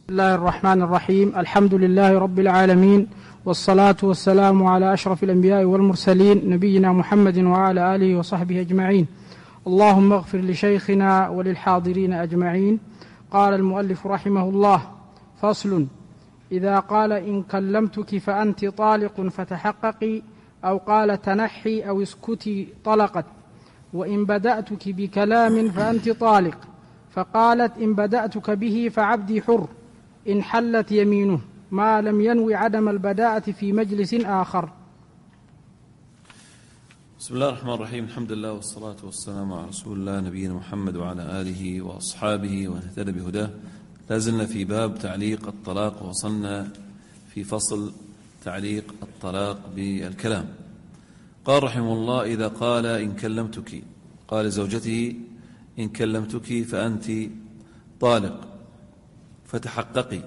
بسم الله الرحمن الرحيم. الحمد لله رب العالمين، والصلاة والسلام على أشرف الأنبياء والمرسلين، نبينا محمد وعلى آله وصحبه أجمعين. اللهم اغفر لشيخنا وللحاضرين أجمعين. قال المؤلف رحمه الله: فصل: إذا قال إن كلمتك فأنت طالق فتحققي، أو قال تنحي أو اسكتي طلقت. وإن بدأتك بكلام فأنت طالق، فقالت إن بدأتك به فعبدي حر، إن حلت يمينه ما لم ينوي عدم البداءة في مجلس آخر. بسم الله الرحمن الرحيم. الحمد لله والصلاة والسلام على رسول الله نبينا محمد وعلى آله وأصحابه ومن اهتدى بهداه. لازلنا في باب تعليق الطلاق، ووصلنا في فصل تعليق الطلاق بالكلام. قال رحمه الله: إذا قال إن كلمتك، قال زوجته إن كلمتك فأنت طالق فتحققي،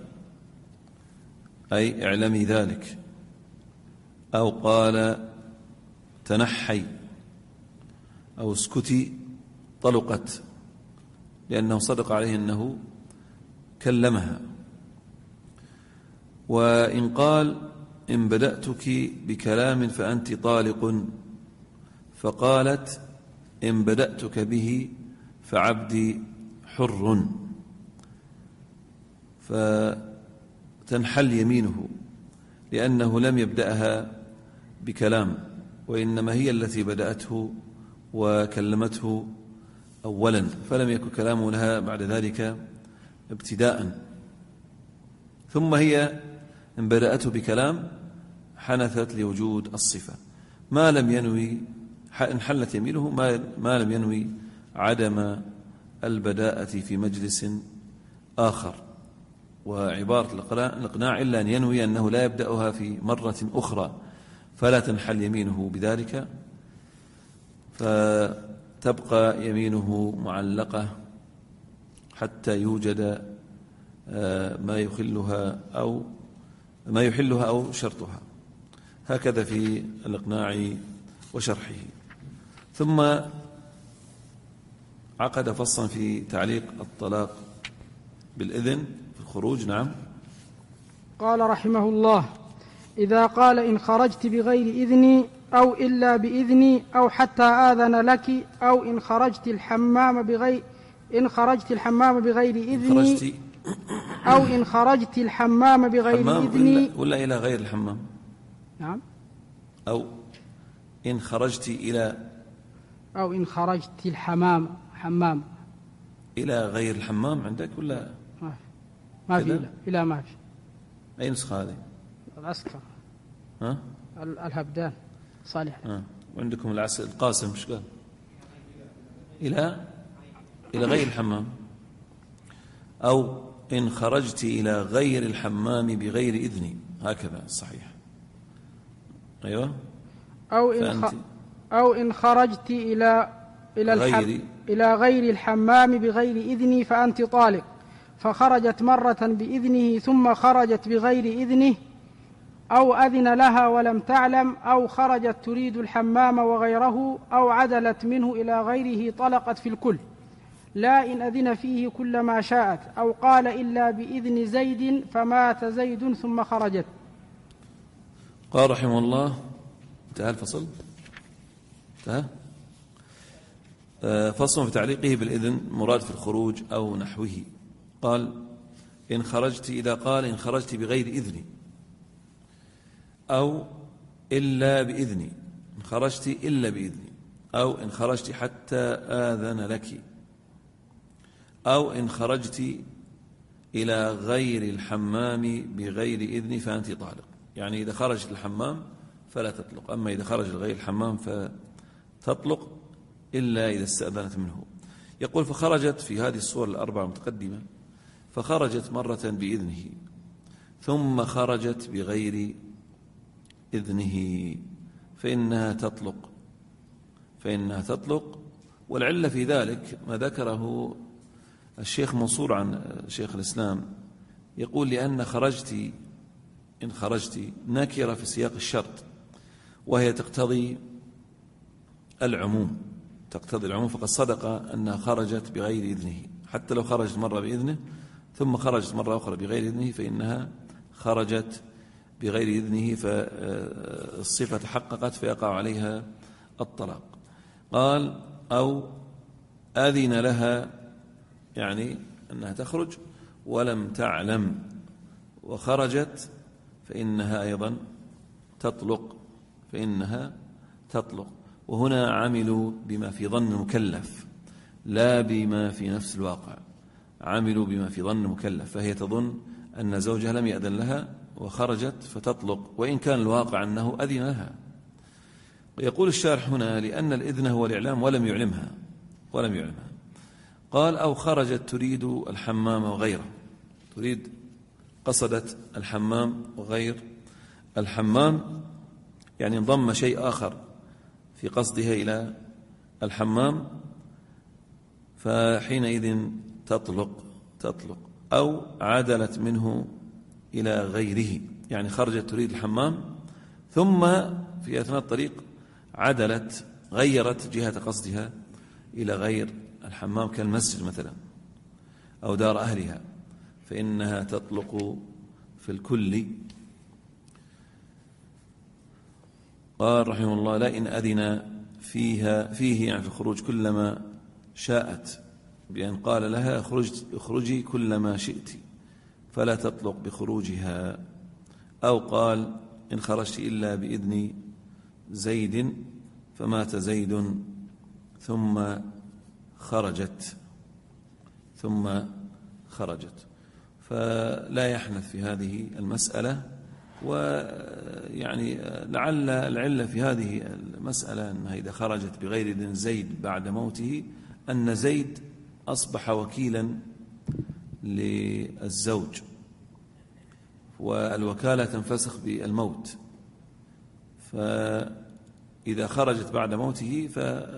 أي اعلمي ذلك. أو قال تنحي أو اسكتي طلقت، لأنه صدق عليه أنه كلمها. وإن قال إن بدأتك بكلام فأنت طالق، فقالت إن بدأتك به فعبدي حر، فتنحل يمينه، لأنه لم يبدأها بكلام، وإنما هي التي بدأته وكلمته أولا، فلم يكن كلامه لها بعد ذلك ابتداء. ثم هي إن بدأته بكلام حنثت لوجود الصفة، ما لم ينوي، إن حلت يمينه ما لم ينوي عدم البداءة في مجلس آخر. وعبارة الإقناع إلا أن ينوي أنه لا يبدأها في مرة أخرى، فلا تنحل يمينه بذلك، فتبقى يمينه معلقة حتى يوجد ما يحلها أو شرطها. هكذا في الإقناع وشرحه. ثم عقد فصلا في تعليق الطلاق بالإذن في الخروج. نعم. قال رحمه الله: إذا قال إن خرجت بغير إذني، أو إلا بإذني، أو حتى آذن لك، أو إن خرجت الحمام بغير إذني، أو إن خرجت الحمام بغير إذني، ولا إلى غير الحمام. نعم. أو إن خرجت حمام إلى غير الحمام عندك ولا ما في؟ إلى ما في. أي نسخة هذه؟ العسكر. الهبدان صالح. وعندكم القاسم مش قال إلى غير الحمام. أو إن خرجت إلى غير الحمام بغير إذني، هكذا الصحيح. أيوة. أو إن خرجت إلى غير الحمام بغير إذني فأنت طالق، فخرجت مرة بإذنه ثم خرجت بغير إذنه، أو أذن لها ولم تعلم، أو خرجت تريد الحمام وغيره، أو عدلت منه إلى غيره، طلقت في الكل، لا إن أذن فيه كل ما شاءت. أو قال إلا بإذن زيد فمات زيد ثم خرجت. قال رحمه الله: انتهى الفصل. انتهى فصل في تعليقه بالإذن، مراد في الخروج أو نحوه. قال إذا قال إن خرجت بغير إذني، أو إلا بإذني، إن خرجت إلا بإذني، أو إن خرجت حتى آذن لك، أو إن خرجت إلى غير الحمام بغير إذن فأنت طالق. يعني إذا خرجت الحمام فلا تطلق، أما إذا خرج غير الحمام فتطلق إلا إذا استأذنت منه. يقول: فخرجت في هذه الصور الأربعة المتقدمة، فخرجت مرة بإذنه، ثم خرجت بغير إذنه، فإنها تطلق. والعلة في ذلك ما ذكره الشيخ منصور عن شيخ الإسلام، يقول: لأن إن خرجت نكرة في سياق الشرط، وهي تقتضي العموم، فقد صدق أنها خرجت بغير إذنه، حتى لو خرجت مرة بإذنه ثم خرجت مرة أخرى بغير إذنه فإنها خرجت بغير إذنه، فالصفة تحققت فيقع عليها الطلاق. قال أو أذن لها، يعني أنها تخرج ولم تعلم وخرجت، فإنها أيضا تطلق. وهنا عملوا بما في ظن المكلف لا بما في نفس الواقع، عملوا بما في ظن المكلف، فهي تظن أن زوجها لم يأذن لها وخرجت فتطلق، وإن كان الواقع أنه أذن لها. ويقول الشارح هنا لأن الإذن هو الإعلام ولم يعلمها. قال أو خرجت تريد الحمام وغيره، قصدت الحمام وغير الحمام، يعني انضم شيء آخر في قصدها إلى الحمام، فحينئذ تطلق. أو عدلت منه إلى غيره، يعني خرجت تريد الحمام ثم في أثناء الطريق عدلت، غيرت جهة قصدها إلى غير الحمام كالمسجد مثلا أو دار أهلها، فإنها تطلق في الكل. قال رحمه الله لا إن أذن فيه يعني في الخروج كلما شاءت، بأن قال لها اخرجي كلما شئت فلا تطلق بخروجها. أو قال إن خرجت إلا بإذن زيد فمات زيد ثم خرجت فلا يحنث في هذه المسألة. ويعني لعل العلة في هذه المسألة أنها إذا خرجت بغير إذن زيد بعد موته أن زيد أصبح وكيلا للزوج، والوكالة تنفسخ بالموت، فإذا خرجت بعد موته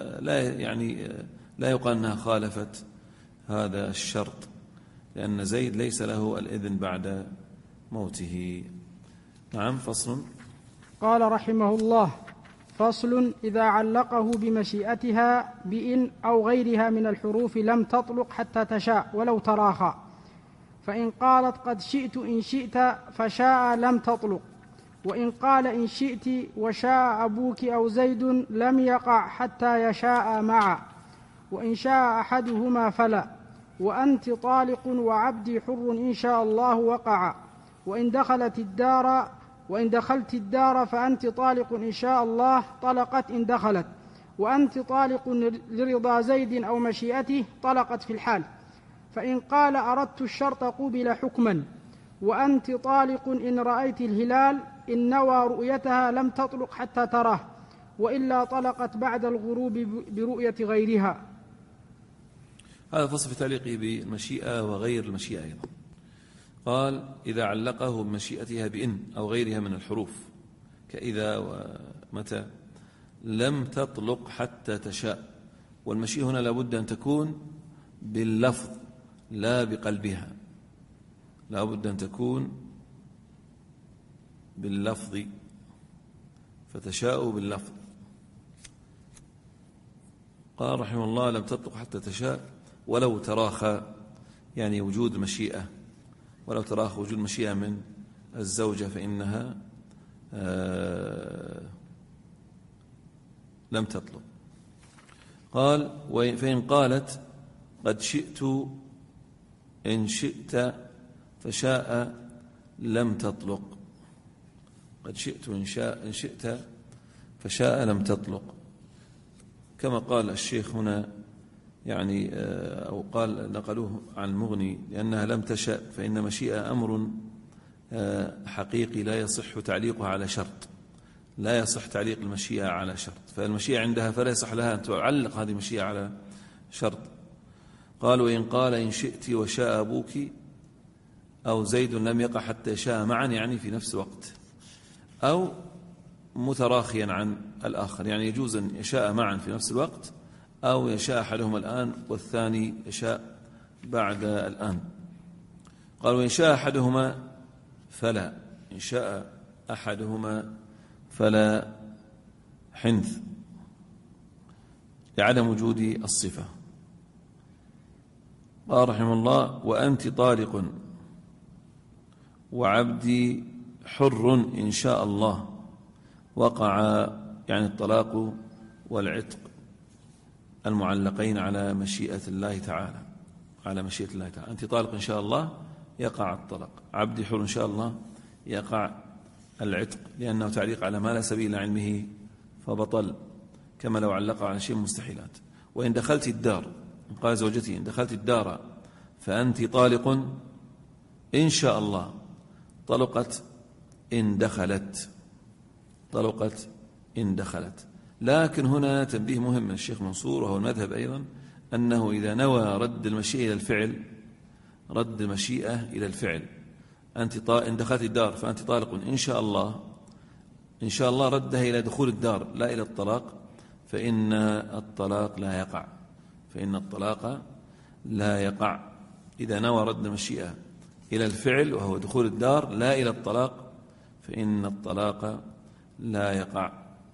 لا يقال أنها خالفت هذا الشرط، لأن زيد ليس له الإذن بعد موته. نعم. فصل. قال رحمه الله: فصل: إذا علقه بمشيئتها بإن أو غيرها من الحروف لم تطلق حتى تشاء ولو تراخى، فإن قالت قد شئت إن شئت فشاء لم تطلق، وإن قال إن شئت وشاء أبوك أو زيد لم يقع حتى يشاء معا، وإن شاء أحدهما فلا، وأنت طالق وعبدي حر إن شاء الله وقع، وإن دخلت الدار فأنت طالق إن شاء الله طلقت إن دخلت، وأنت طالق لرضا زيد أو مشيئته طلقت في الحال. فإن قال أردت الشرط قبل حكما، وأنت طالق إن رأيت الهلال، إن نوى رؤيتها لم تطلق حتى تراه، وإلا طلقت بعد الغروب برؤية غيرها. هذا فصل في تعليقه بالمشيئة وغير المشيئة أيضا. قال إذا علقه بمشيئتها بإن أو غيرها من الحروف كإذا ومتى لم تطلق حتى تشاء، والمشيئة هنا لابد أن تكون باللفظ لا بقلبها، لابد أن تكون باللفظ، فتشاء باللفظ. قال رحمه الله لم تطلق حتى تشاء ولو تراخى، يعني وجود مشيئة، ولو تراخى وجود مشيئة من الزوجة فإنها لم تطلق. قال فإن قالت قد شئت إن شئت فشاء لم تطلق، قد شئت إن شئت فشاء لم تطلق، كما قال الشيخ هنا، يعني أو قال نقلوه عن المغني لأنها لم تشأ، فإن مشيئة أمر حقيقي لا يصح تعليقها على شرط، لا يصح تعليق المشيئة على شرط، فالمشيئة عندها فلا يصح لها أن تعلق هذه المشيئة على شرط. قال وإن قال إن شئت وشاء أبوك أو زيد لم يقع حتى يشاء معا، يعني في نفس الوقت، أو متراخيا عن الآخر، يعني يجوز أن يشاء معا في نفس الوقت، أو يشاء أحدهما الآن والثاني يشاء بعد الآن. قال وإن شاء أحدهما فلا، إن شاء أحدهما فلا حنث لعدم وجود الصفة. قال رحمه الله: وأنت طالق وعبدي حر إن شاء الله. وقع يعني الطلاق والعتق المعلقين على مشيئة الله تعالى، على مشيئة الله تعالى. أنت طالق إن شاء الله يقع الطلاق، عبدي حر إن شاء الله يقع العتق، لأنه تعليق على ما لا سبيل علمه فبطل، كما لو علق على شيء مستحيلات. وإن دخلت الدار، قال زوجتي: إن دخلت الدار فأنت طالق إن شاء الله. طلقت إن دخلت، طلقت إن دخلت. لكن هنا تنبيه مهم من الشيخ منصور، وهو المذهب أيضا، أنه إذا نوى رد المشيئة إلى الفعل، رد المشيئة إلى الفعل، إن دخلت الدار فأنت طالق إن شاء الله، إن شاء الله ردها إلى دخول الدار لا إلى الطلاق، فإن الطلاق لا يقع، فإن الطلاق لا يقع. إذا نوى رد المشيئة إلى الفعل وهو دخول الدار لا إلى الطلاق، فإن الطلاق لا يقع،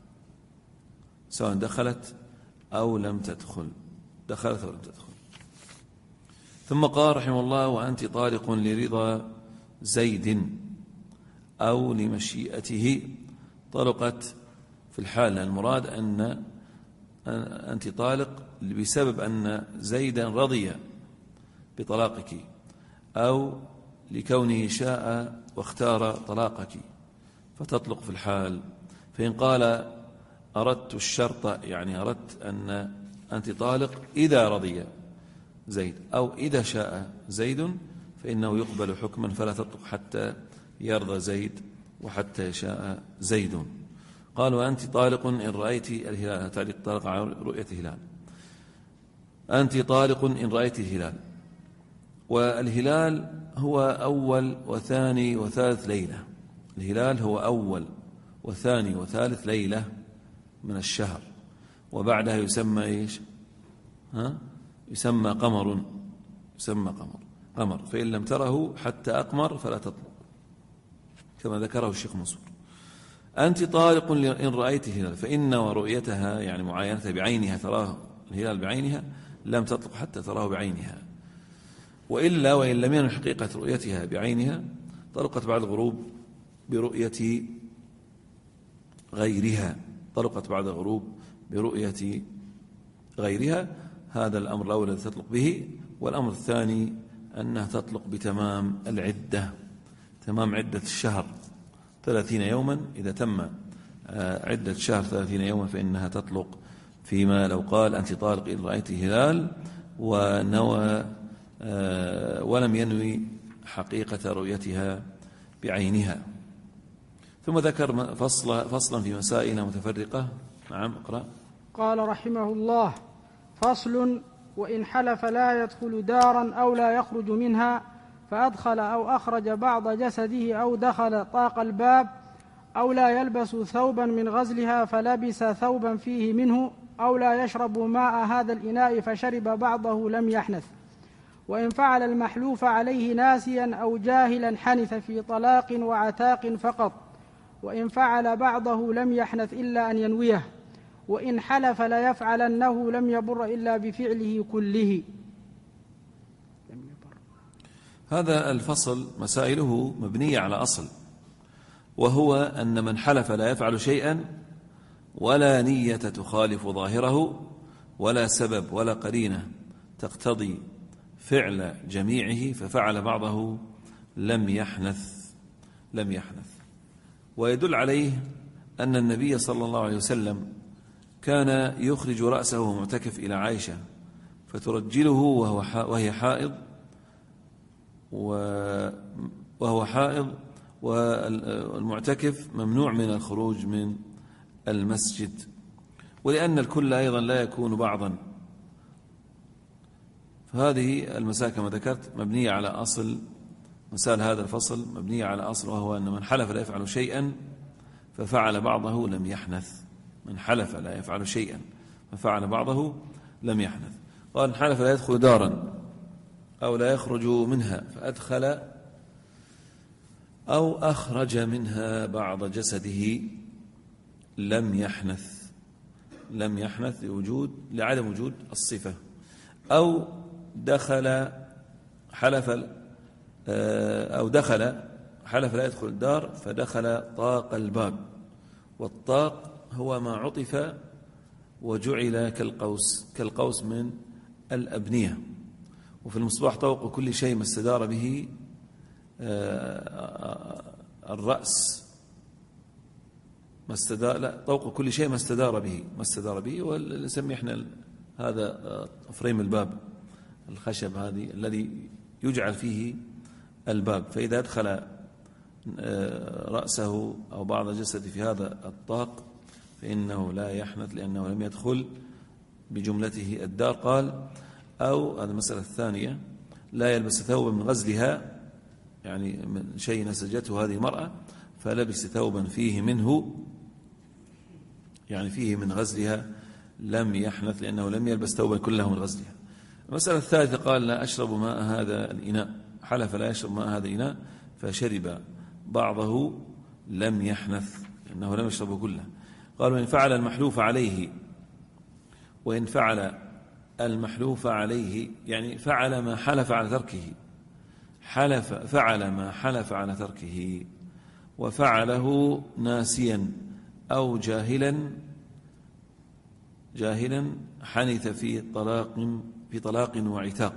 سواء دخلت أو لم تدخل، دخلت أو لم تدخل. ثم قال رحمه الله: وأنت طالق لرضا زيد أو لمشيئته. طلقت في الحال، المراد أن أنت طالق بسبب أن زيدا رضي بطلاقك، أو لكونه شاء واختار طلاقك، فتطلق في الحال. فإن قال: أردت الشرط، يعني أردت أن أنت طالق إذا رضي زيد أو إذا شاء زيد، فإنه يقبل حكما، فلا تطلق حتى يرضى زيد وحتى يشاء زيد. قال: وأنت طالق إن رأيت الهلال. تعليق طالق على رؤية الهلال. أنت طالق إن رأيت الهلال، والهلال هو أول وثاني وثالث ليلة. الهلال هو أول وثاني وثالث ليلة من الشهر، وبعدها يسمى إيش؟ يسمى قمر، يسمى قمر. فإن لم تره حتى أقمر فلا تطلق، كما ذكره الشيخ منصور. أنت طالق إن رأيت الهلال، فإن ورؤيتها يعني معاينتها بعينها، تراه الهلال بعينها، لم تطلق حتى تراه بعينها. وإلا وإن لم ينل حقيقة رؤيتها بعينها، طلقت بعد الغروب برؤية غيرها، طلقت بعد الغروب برؤية غيرها. هذا الأمر الأول الذي تطلق به. والأمر الثاني أنها تطلق بتمام العدة، تمام عدة الشهر 30 يوما. إذا تم عدة شهر 30 يوما فإنها تطلق. فيما لو قال: أنت طالق إن رأيت الهلال، ونوى ولم ينوي حقيقة رؤيتها بعينها. ثم ذكر فصلا في مسائل متفرقة. نعم، اقرأ. قال رحمه الله: فصل: وإن حلف لا يدخل دارا أو لا يخرج منها، فأدخل أو أخرج بعض جسده أو دخل طاق الباب، أو لا يلبس ثوبا من غزلها فلبس ثوبا فيه منه، أو لا يشرب ماء هذا الإناء فشرب بعضه، لم يحنث. وإن فعل المحلوف عليه ناسيا أو جاهلا حنث في طلاق وعتاق فقط، وإن فعل بعضه لم يحنث إلا أن ينويه، وإن حلف ليفعلنه لم يبر إلا بفعله كله. هذا الفصل مسائله مبنية على أصل، وهو أن من حلف لا يفعل شيئا ولا نية تخالف ظاهره ولا سبب ولا قرينة تقتضي فعل جميعه، ففعل بعضه لم يحنث. ويدل عليه أن النبي صلى الله عليه وسلم كان يخرج رأسه معتكف إلى عائشة فترجله وهي حائض، وهو حائض، والمعتكف ممنوع من الخروج من المسجد، ولأن الكل أيضا لا يكون بعضا. فهذه المسائل كما ذكرت مبنية على أصل، مسائل هذا الفصل مبنية على أصل، وهو أن من حلف لا يفعل شيئا ففعل بعضه لم يحنث. من حلف لا يفعل شيئا ففعل بعضه لم يحنث. قال: حلف لا يدخل دارا أو لا يخرج منها، فأدخل أو أخرج منها بعض جسده، لم يحنث لعدم وجود الصفة، أو دخل حلف أو دخل حلف لا يدخل الدار فدخل طاق الباب، والطاق هو ما عطف وجعل كالقوس من الأبنية. وفي المصباح طوق كل شيء ما استدار به الرأس، ما استدار، لا، طوق كل شيء ما استدار به ونسمي احنا هذا فريم الباب، الخشب هذه الذي يجعل فيه الباب، فإذا أدخل رأسه أو بعض جسده في هذا الطاق فإنه لا يحنث لأنه لم يدخل بجملته الدار. قال أو هذه المسألة الثانية، لا يلبس ثوبا من غزلها، يعني من شيء نسجته هذه المرأة فلبس ثوبا فيه منه، يعني فيه من غزلها، لم يحنث لأنه لم يلبس ثوبا كله من غزلها. المسألة الثالثة قال لا أشرب ماء هذا الإناء، حلف لا يشرب ماء هذا الإناء فشرب بعضه لم يحنث لأنه لم يشربه كله. قال وإن فعل المحلوف عليه، وإن فعل المحلوف عليه يعني فعل ما حلف على تركه، فعل ما حلف على تركه وفعله ناسيا أو جاهلا حنث في طلاق وعتاق.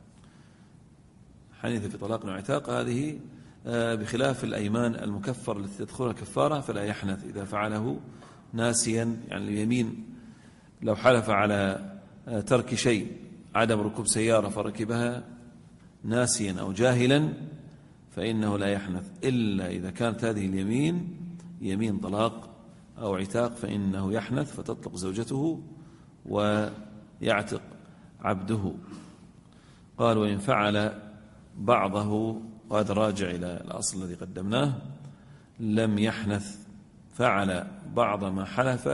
حنث في طلاق وعتاق هذه بخلاف الأيمان المكفر التي تدخلها كفارة فلا يحنث إذا فعله ناسيا، يعني اليمين لو حلف على ترك شيء، عدم ركوب سيارة فركبها ناسيا أو جاهلا فإنه لا يحنث، إلا إذا كانت هذه اليمين يمين طلاق أو عتاق فإنه يحنث، فتطلق زوجته ويعتق عبده. قال وإن فعل بعضه، وهذا راجع إلى الأصل الذي قدمناه، لم يحنث، فعل بعض ما حلف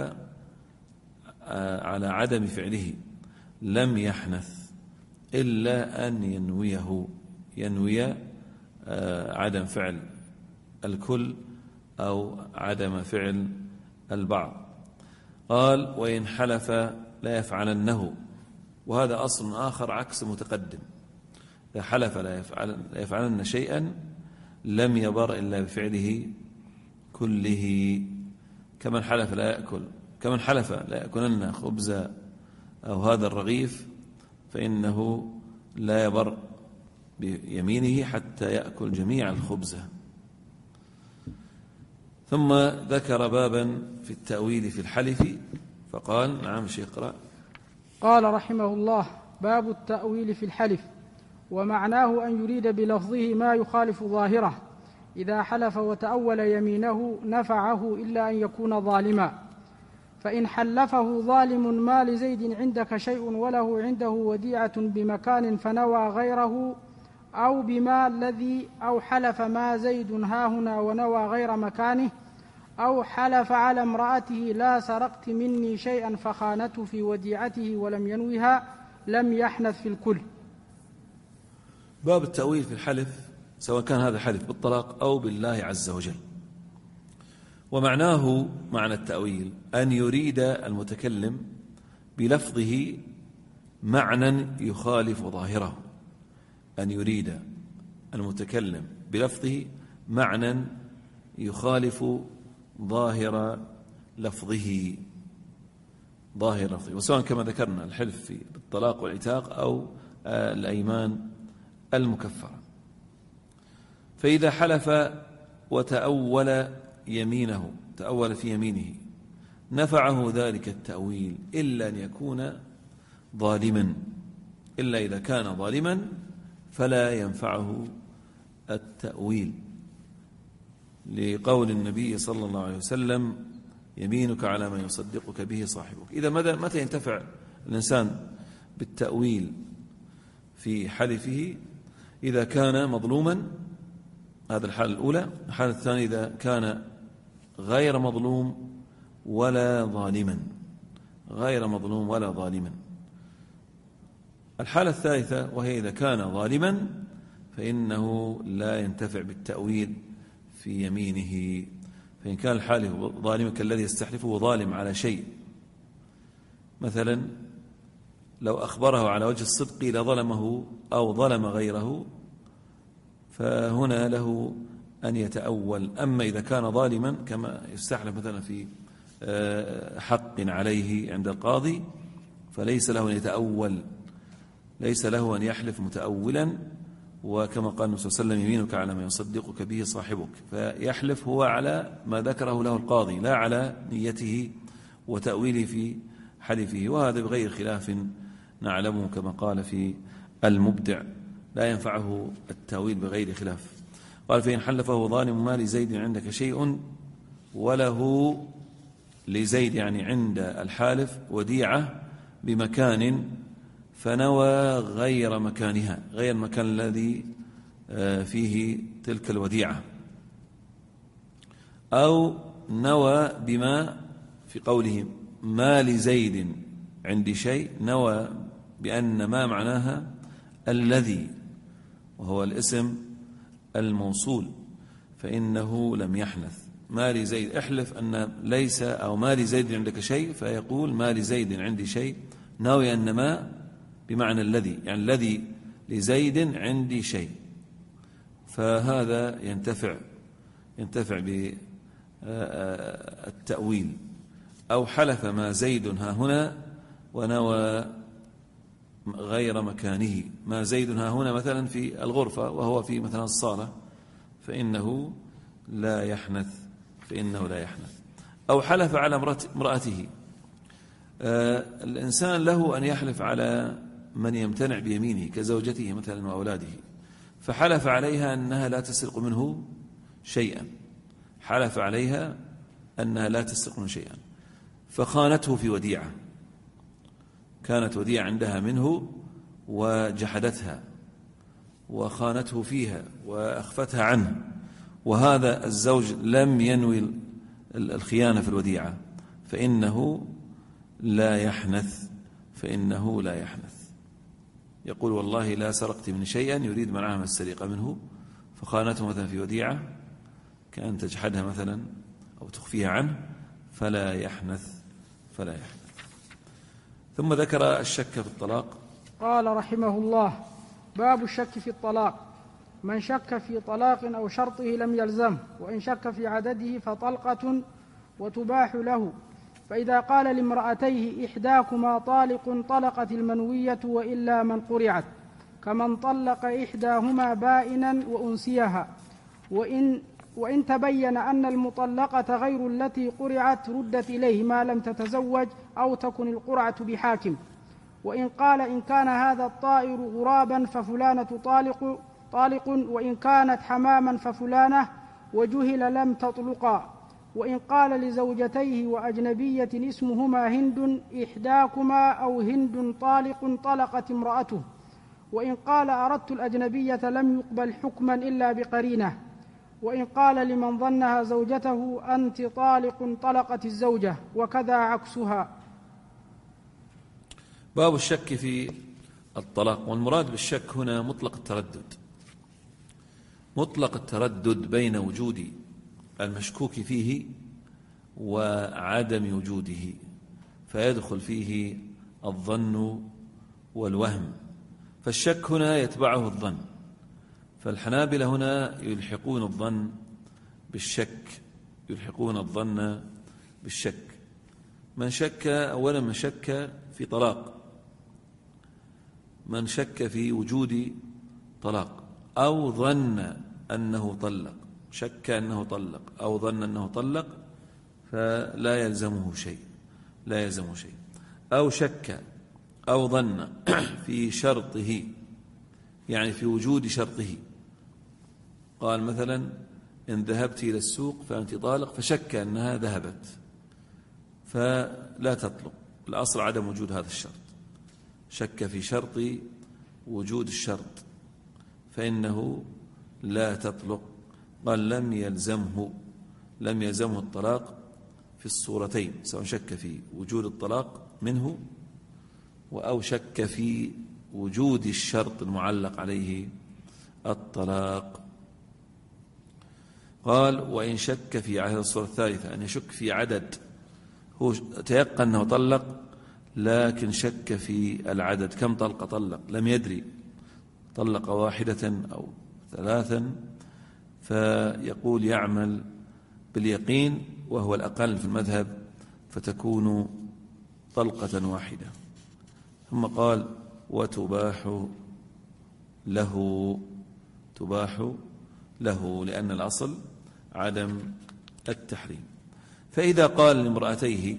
على عدم فعله لم يحنث إلا أن ينوي عدم فعل الكل أو عدم فعل البعض. قال وإن حلف لا يفعلنه، وهذا أصل آخر عكس متقدم، إذا حلف لا يفعلن شيئا لم يبر إلا بفعله كله، كمن حلف لا يأكلن خبز أو هذا الرغيف فإنه لا يبر بيمينه حتى يأكل جميع الخبز. ثم ذكر بابا في التأويل في الحلف فقال نعم شيخ اقرأ. قال رحمه الله باب التأويل في الحلف، ومعناه أن يريد بلفظه ما يخالف ظاهره، إذا حلف وتأول يمينه نفعه إلا أن يكون ظالما، فإن حلفه ظالم ما لزيد عندك شيء وله عنده وديعة بمكان فنوى غيره أو بما الذي، أو حلف ما زيد هاهنا ونوى غير مكانه، أو حلف على امرأته لا سرقت مني شيئا فخانته في وديعته ولم ينوها لم يحنث في الكل. باب التأويل في الحلف، سواء كان هذا الحلف بالطلاق أو بالله عز وجل. ومعناه معنى التأويل أن يريد المتكلم بلفظه معنى يخالف ظاهره، أن يريد المتكلم بلفظه معنى يخالف ظاهر لفظه، وسواء كما ذكرنا الحلف في الطلاق والعتاق أو الأيمان المكفرة. فإذا حلف وتأول يمينه، تأول في يمينه، نفعه ذلك التأويل إلا أن يكون ظالما، إلا إذا كان ظالما فلا ينفعه التأويل، لقول النبي صلى الله عليه وسلم يمينك على ما يصدقك به صاحبك. إذا متى ينتفع الإنسان بالتأويل في حلفه؟ إذا كان مظلوما، هذا الحالة الأولى. الحالة الثانية إذا كان غير مظلوم ولا ظالما، الحالة الثالثة وهي إذا كان ظالما فإنه لا ينتفع بالتأويل في يمينه. فإن كان الحالف ظالما كالذي يستحلفه ظالم على شيء، مثلا لو أخبره على وجه الصدق لظلمه أو ظلم غيره، فهنا له أن يتأول. أما إذا كان ظالما كما يستحلف مثلا في حق عليه عند القاضي، فليس له أن يتأول، ليس له أن يحلف متأولا. وكما قال النبي صلى الله عليه وسلم: يمينك على ما يصدقك به صاحبك. فيحلف هو على ما ذكره له القاضي، لا على نيته وتأويله في حلفه، وهذا بغير خلاف نعلمه كما قال في المبدع: لا ينفعه التأويل بغير خلاف. قال: فإن حلفه ظالم: ما لزيد عندك شيء وله لزيد، يعني عند الحالف وديعة بمكان، فنوى غير مكانها، غير المكان الذي فيه تلك الوديعة، أو نوى بما في قوله ما لزيد عندي شيء، نوى بأن ما معناها الذي، وهو الاسم الموصول، فإنه لم يحنث. ما لزيد، احلف أن ليس أو ما لزيد عندك شيء، فيقول ما لزيد عندي شيء، ناوي أن ما بمعنى الذي، يعني الذي لزيد عندي شيء، فهذا ينتفع بالتأويل. أو حلف ما زيد ها هنا ونوى غير مكانه، ما زيد ها هنا مثلا في الغرفة وهو في مثلا الصالة، فإنه لا يحنث. أو حلف على امرأته، الإنسان له أن يحلف على من يمتنع بيمينه كزوجته مثلا وأولاده، فحلف عليها أنها لا تسرق منه شيئا، حلف عليها أنها لا تسرق منه شيئا، فخانته في وديعة، كانت وديعة عندها منه وجحدتها وخانته فيها وأخفتها عنه، وهذا الزوج لم ينوي الخيانة في الوديعة، فإنه لا يحنث. يقول والله لا سرقت من شيئا، يريد منعها من السرقة منه، فخانته مثلا في وديعة كأن تجحدها مثلا أو تخفيها عنه، فلا يحنث. ثم ذكر الشك في الطلاق. قال رحمه الله: باب الشك في الطلاق. من شك في طلاق أو شرطه لم يلزمه، وإن شك في عدده فطلقة وتباح له. فإذا قال لامرأتيه إحداكما طالق طلقت المنوية وإلا من قرعت، كمن طلق إحداهما بائنا وأنسيها. وإن تبين أن المطلقة غير التي قرعت ردت إليه ما لم تتزوج أو تكن القرعة بحاكم. وإن قال إن كان هذا الطائر غرابا ففلانة طالق، وإن كانت حماما ففلانة، وجهل لم تطلقا. وإن قال لزوجتيه وأجنبية اسمهما هند إحداكما أو هند طالق طلقت امرأته. وإن قال أردت الأجنبية لم يقبل حكما إلا بقرينة. وإن قال لمن ظنها زوجته أنت طالق طلقت الزوجة، وكذا عكسها. باب الشك في الطلاق. والمراد بالشك هنا مطلق التردد بين وجود المشكوك فيه وعدم وجوده، فيدخل فيه الظن والوهم. فالشك هنا يتبعه الظن، فالحنابلة هنا يلحقون الظن بالشك. من شك أولا، من شك في طلاق، من شك في وجود طلاق، أو ظن أنه طلق، شك أنه طلق أو ظن أنه طلق، فلا يلزمه شيء. أو شك أو ظن في شرطه، يعني في وجود شرطه، قال مثلا إن ذهبت إلى السوق فأنت طالق، فشك أنها ذهبت، فلا تطلق. الأصل عدم وجود هذا الشرط. شك في شرط وجود الشرط فإنه لا تطلق. قال لم يلزمه الطلاق في الصورتين، سواء شك في وجود الطلاق منه أو شك في وجود الشرط المعلق عليه الطلاق. قال وإن شك في عدد، الصورة الثالثة أن يشك في عدد، هو تيقن أنه طلق لكن شك في العدد كم طلقة طلق، لم يدري طلق واحدة أو ثلاثا، فيقول يعمل باليقين وهو الأقل في المذهب، فتكون طلقة واحدة. ثم قال وتباح له، تباح له لأن الأصل عدم التحريم. فإذا قال لامرأتيه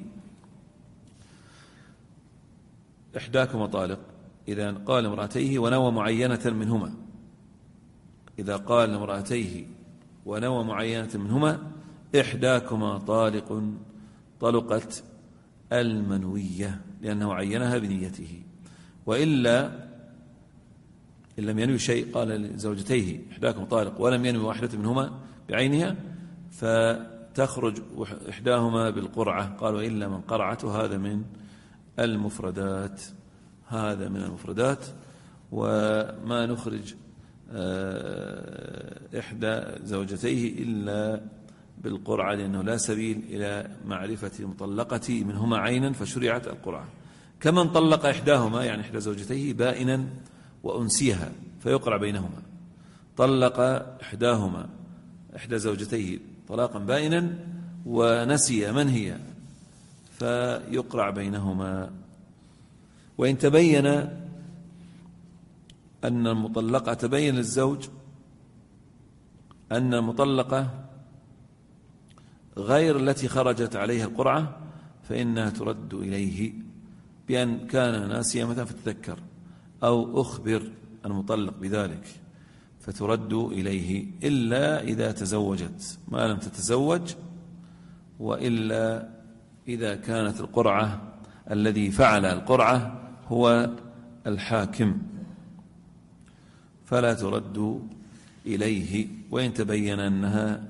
إحداكما طالق، إذا قال لامرأتيه ونوى معينة منهما، إذا قال لامرأتيه ونوى معينة منهما إحداكما طالق، طلقت المنوية لأنه عينها بنيته. وإلا إن لم ينوي شيء، قال لزوجتيه إحداكما طالق ولم ينوي واحدة منهما بعينها، فتخرج إحداهما بالقرعة. قال وإلا من قرعته، هذا من المفردات، هذا من المفردات. وما نخرج إحدى زوجتيه إلا بالقرعة، لأنه لا سبيل إلى معرفة المطلقة منهما عينا، فشرعت القرعة. كمن طلق إحداهما، يعني إحدى زوجتيه بائنا وأنسيها فيقرع بينهما، طلق إحداهما إحدى زوجتيه طلاقا بائنا ونسي من هي فيقرع بينهما. وإن تبين أن المطلقة، تبين للزوج أن المطلقة غير التي خرجت عليها القرعة، فإنها ترد إليه بأن كان ناسيا مثلا فتذكر، أو أخبر المطلق بذلك فترد إليه، إلا إذا تزوجت. ما لم تتزوج، وإلا إذا كانت القرعة الذي فعل القرعة هو الحاكم فلا ترد إليه. وإن تبين أنها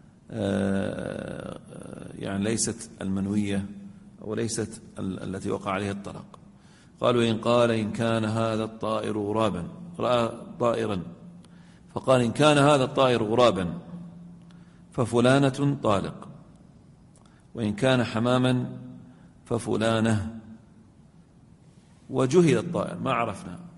يعني ليست المنوية وليست التي وقع عليها الطلاق. قالوا إن قال إن كان هذا الطائر غرابا، رأى طائرا فقال إن كان هذا الطائر غرابا ففلانة طالق، وإن كان حماما ففلانة، وجهل الطائر ما عرفنا،